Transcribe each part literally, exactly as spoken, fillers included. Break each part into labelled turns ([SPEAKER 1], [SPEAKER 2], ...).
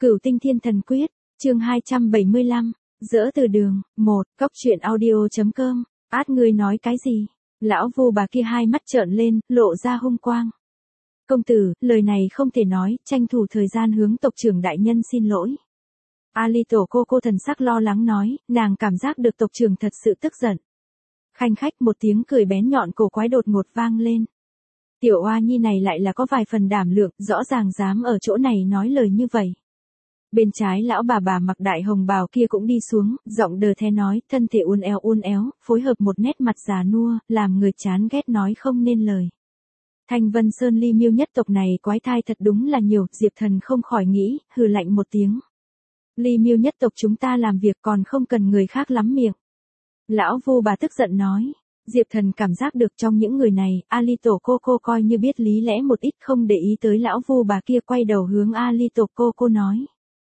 [SPEAKER 1] Cửu Tinh Thiên Thần Quyết, chương hai trăm bảy mươi lăm, dỡ từ đường, một, cốc truyện audio.com, át ngươi nói cái gì? Lão Vu bà kia hai mắt trợn lên, lộ ra hung quang. Công tử, lời này không thể nói, tranh thủ thời gian hướng tộc trưởng đại nhân xin lỗi. Ali tổ cô cô thần sắc lo lắng nói, nàng cảm giác được tộc trưởng thật sự tức giận. Khanh khách một tiếng cười bén nhọn cổ quái đột ngột vang lên. Tiểu oa nhi này lại là có vài phần đảm lượng, rõ ràng dám ở chỗ này nói lời như vậy. Bên trái lão bà bà mặc đại hồng bào kia cũng đi xuống, giọng đờ thé nói, thân thể uốn éo uốn éo, phối hợp một nét mặt già nua, làm người chán ghét nói không nên lời. Thanh Vân Sơn Ly Miêu nhất tộc này quái thai thật đúng là nhiều, Diệp Thần không khỏi nghĩ, hừ lạnh một tiếng. Ly Miêu nhất tộc chúng ta làm việc còn không cần người khác lắm miệng. Lão Vu bà tức giận nói. Diệp Thần cảm giác được trong những người này, Ali tổ cô cô coi như biết lý lẽ một ít, không để ý tới lão Vu bà kia, quay đầu hướng Ali tổ cô cô nói.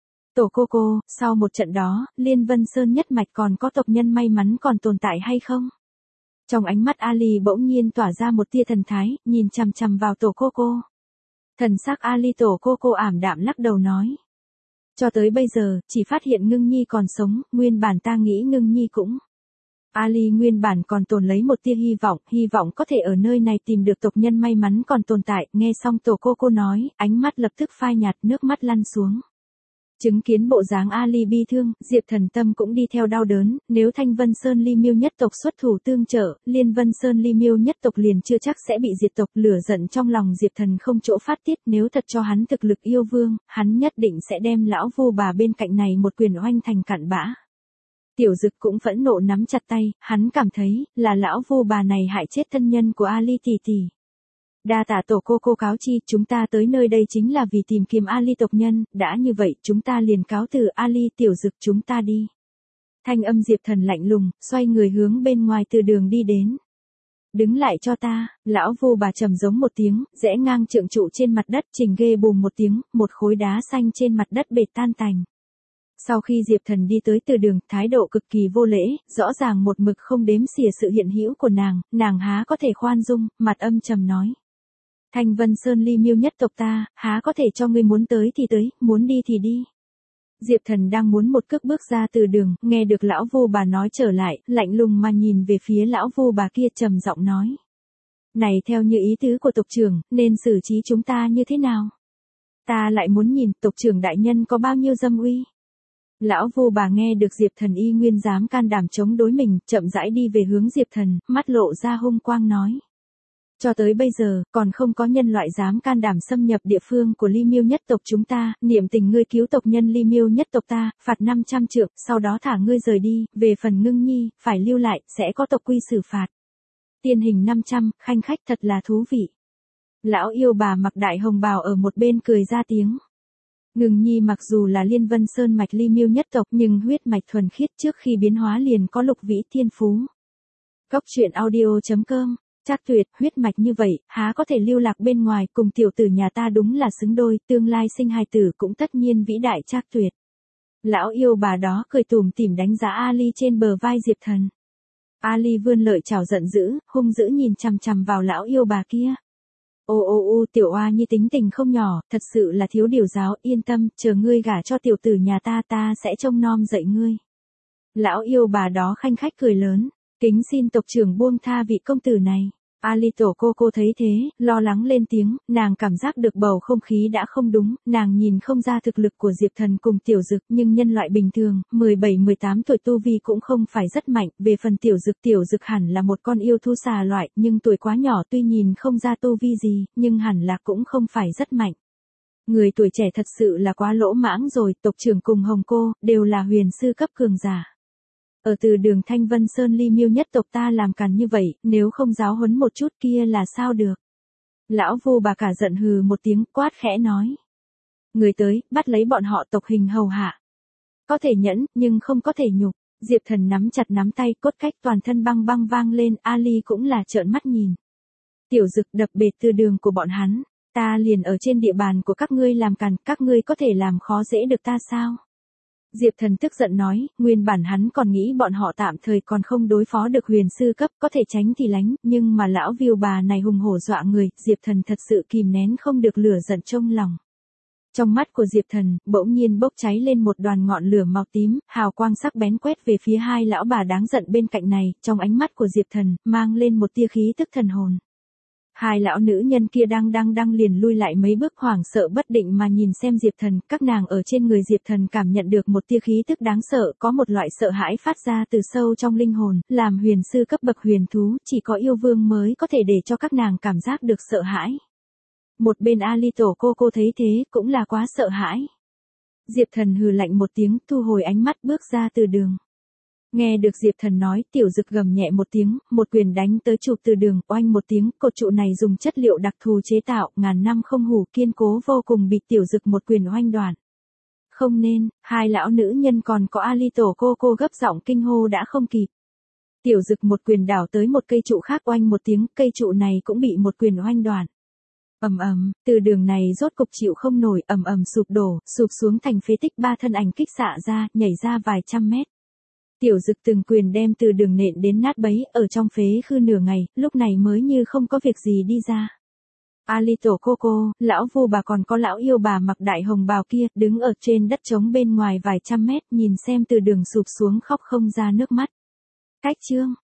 [SPEAKER 1] Tổ cô cô, sau một trận đó, Liên Vân Sơn nhất mạch còn có tộc nhân may mắn còn tồn tại hay không? Trong ánh mắt Ali bỗng nhiên tỏa ra một tia thần thái, nhìn chằm chằm vào tổ cô cô. Thần sắc Ali tổ cô cô ảm đạm lắc đầu nói. Cho tới bây giờ, chỉ phát hiện Ngưng Nhi còn sống, nguyên bản ta nghĩ Ngưng Nhi cũng. Ali nguyên bản còn tồn lấy một tia hy vọng, hy vọng có thể ở nơi này tìm được tộc nhân may mắn còn tồn tại, nghe xong tổ cô cô nói, ánh mắt lập tức phai nhạt, nước mắt lăn xuống. Chứng kiến bộ dáng Ali bi thương, Diệp Thần tâm cũng đi theo đau đớn, nếu Thanh Vân Sơn Ly Miêu nhất tộc xuất thủ tương trợ, Liên Vân Sơn Ly Miêu nhất tộc liền chưa chắc sẽ bị diệt tộc. Lửa giận trong lòng Diệp Thần không chỗ phát tiết, nếu thật cho hắn thực lực yêu vương, hắn nhất định sẽ đem lão Vu bà bên cạnh này một quyền oanh thành cặn bã. Tiểu Dực cũng phẫn nộ nắm chặt tay, hắn cảm thấy, là lão Vu bà này hại chết thân nhân của Ali tỷ tỷ. Đa tạ tổ cô cô cáo chi, chúng ta tới nơi đây chính là vì tìm kiếm Ali tộc nhân, đã như vậy, chúng ta liền cáo từ Ali. Tiểu Dực, chúng ta đi. Thanh âm Diệp Thần lạnh lùng, xoay người hướng bên ngoài từ đường đi đến. Đứng lại cho ta, lão Vu bà trầm giống một tiếng, rẽ ngang trượng trụ trên mặt đất, trình ghê bùm một tiếng, một khối đá xanh trên mặt đất bệt tan tành. Sau khi Diệp Thần đi tới từ đường, thái độ cực kỳ vô lễ, rõ ràng một mực không đếm xỉa sự hiện hữu của nàng, nàng há có thể khoan dung, mặt âm trầm nói. Thanh Vân Sơn Ly Miêu nhất tộc ta, há có thể cho ngươi muốn tới thì tới, muốn đi thì đi. Diệp Thần đang muốn một cước bước ra từ đường, nghe được lão Vu bà nói trở lại, lạnh lùng mà nhìn về phía lão Vu bà kia trầm giọng nói. Này theo như ý tứ của tộc trưởng, nên xử trí chúng ta như thế nào? Ta lại muốn nhìn tộc trưởng đại nhân có bao nhiêu dâm uy. Lão Vu bà nghe được Diệp Thần y nguyên dám can đảm chống đối mình, chậm rãi đi về hướng Diệp Thần, mắt lộ ra hung quang nói. Cho tới bây giờ, còn không có nhân loại dám can đảm xâm nhập địa phương của Ly Miêu nhất tộc chúng ta, niệm tình ngươi cứu tộc nhân Ly Miêu nhất tộc ta, phạt năm trăm trượng, sau đó thả ngươi rời đi, về phần Ngưng Nhi, phải lưu lại, sẽ có tộc quy xử phạt. Tiên hình năm trăm, khanh khách thật là thú vị. Lão yêu bà mặc đại hồng bào ở một bên cười ra tiếng. Ngưng Nhi mặc dù là Liên Vân Sơn mạch Ly Miêu nhất tộc nhưng huyết mạch thuần khiết, trước khi biến hóa liền có lục vĩ thiên phú. Cốc truyện audio.com, Trác Tuyệt, huyết mạch như vậy, há có thể lưu lạc bên ngoài, cùng tiểu tử nhà ta đúng là xứng đôi, tương lai sinh hài tử cũng tất nhiên vĩ đại Trác Tuyệt. Lão yêu bà đó cười tủm tỉm đánh giá Ali trên bờ vai Diệp Thần. Ali vươn lợi chảo giận dữ, hung dữ nhìn chằm chằm vào lão yêu bà kia. Ô ô ô, tiểu oa nhi tính tình không nhỏ, thật sự là thiếu điều giáo, yên tâm, chờ ngươi gả cho tiểu tử nhà ta, ta sẽ trông nom dạy ngươi. Lão yêu bà đó khanh khách cười lớn, kính xin tộc trưởng buông tha vị công tử này. Ali tổ cô cô thấy thế, lo lắng lên tiếng, nàng cảm giác được bầu không khí đã không đúng, nàng nhìn không ra thực lực của Diệp Thần cùng Tiểu Dực, nhưng nhân loại bình thường, mười bảy mười tám tuổi tu vi cũng không phải rất mạnh, về phần Tiểu Dực, Tiểu Dực hẳn là một con yêu thú xà loại, nhưng tuổi quá nhỏ, tuy nhìn không ra tu vi gì, nhưng hẳn là cũng không phải rất mạnh. Người tuổi trẻ thật sự là quá lỗ mãng rồi, tộc trưởng cùng Hồng cô, đều là huyền sư cấp cường giả. Ở từ đường Thanh Vân Sơn Ly Miêu nhất tộc ta làm càn như vậy, nếu không giáo huấn một chút kia là sao được. Lão Vu bà cả giận hừ một tiếng, quát khẽ nói. Người tới, bắt lấy bọn họ tộc hình hầu hạ. Có thể nhẫn, nhưng không có thể nhục. Diệp Thần nắm chặt nắm tay, cốt cách toàn thân băng băng vang lên, Ali cũng là trợn mắt nhìn. Tiểu Dực đập bệt từ đường của bọn hắn, ta liền ở trên địa bàn của các ngươi làm càn, các ngươi có thể làm khó dễ được ta sao? Diệp Thần tức giận nói, nguyên bản hắn còn nghĩ bọn họ tạm thời còn không đối phó được huyền sư cấp, có thể tránh thì lánh, nhưng mà lão Viu bà này hùng hổ dọa người, Diệp Thần thật sự kìm nén không được lửa giận trong lòng. Trong mắt của Diệp Thần, bỗng nhiên bốc cháy lên một đoàn ngọn lửa màu tím, hào quang sắc bén quét về phía hai lão bà đáng giận bên cạnh này, trong ánh mắt của Diệp Thần, mang lên một tia khí tức thần hồn. Hai lão nữ nhân kia đang đang đang liền lui lại mấy bước hoảng sợ bất định mà nhìn xem Diệp Thần, các nàng ở trên người Diệp Thần cảm nhận được một tia khí tức đáng sợ, có một loại sợ hãi phát ra từ sâu trong linh hồn, làm huyền sư cấp bậc huyền thú, chỉ có yêu vương mới có thể để cho các nàng cảm giác được sợ hãi. Một bên Ali tổ cô cô thấy thế, cũng là quá sợ hãi. Diệp Thần hừ lạnh một tiếng, thu hồi ánh mắt bước ra từ đường. Nghe được Diệp Thần nói, Tiểu Dực gầm nhẹ một tiếng, một quyền đánh tới trụ từ đường, oanh một tiếng, cột trụ này dùng chất liệu đặc thù chế tạo, ngàn năm không hủ, kiên cố vô cùng, bị Tiểu Dực một quyền oanh đoạn. Không nên, hai lão nữ nhân còn có Ali tổ cô cô gấp giọng kinh hô đã không kịp. Tiểu Dực một quyền đảo tới một cây trụ khác, oanh một tiếng, cây trụ này cũng bị một quyền oanh đoạn. Ầm ầm, từ đường này rốt cục chịu không nổi, ầm ầm sụp đổ, sụp xuống thành phế tích, ba thân ảnh kích xạ ra, nhảy ra vài trăm mét. Tiểu Dực từng quyền đem từ đường nện đến nát bấy, ở trong phế khư nửa ngày, lúc này mới như không có việc gì đi ra. Ali tổ cô cô, lão Vu bà còn có lão yêu bà mặc đại hồng bào kia, đứng ở trên đất trống bên ngoài vài trăm mét, nhìn xem từ đường sụp xuống khóc không ra nước mắt. Cách chương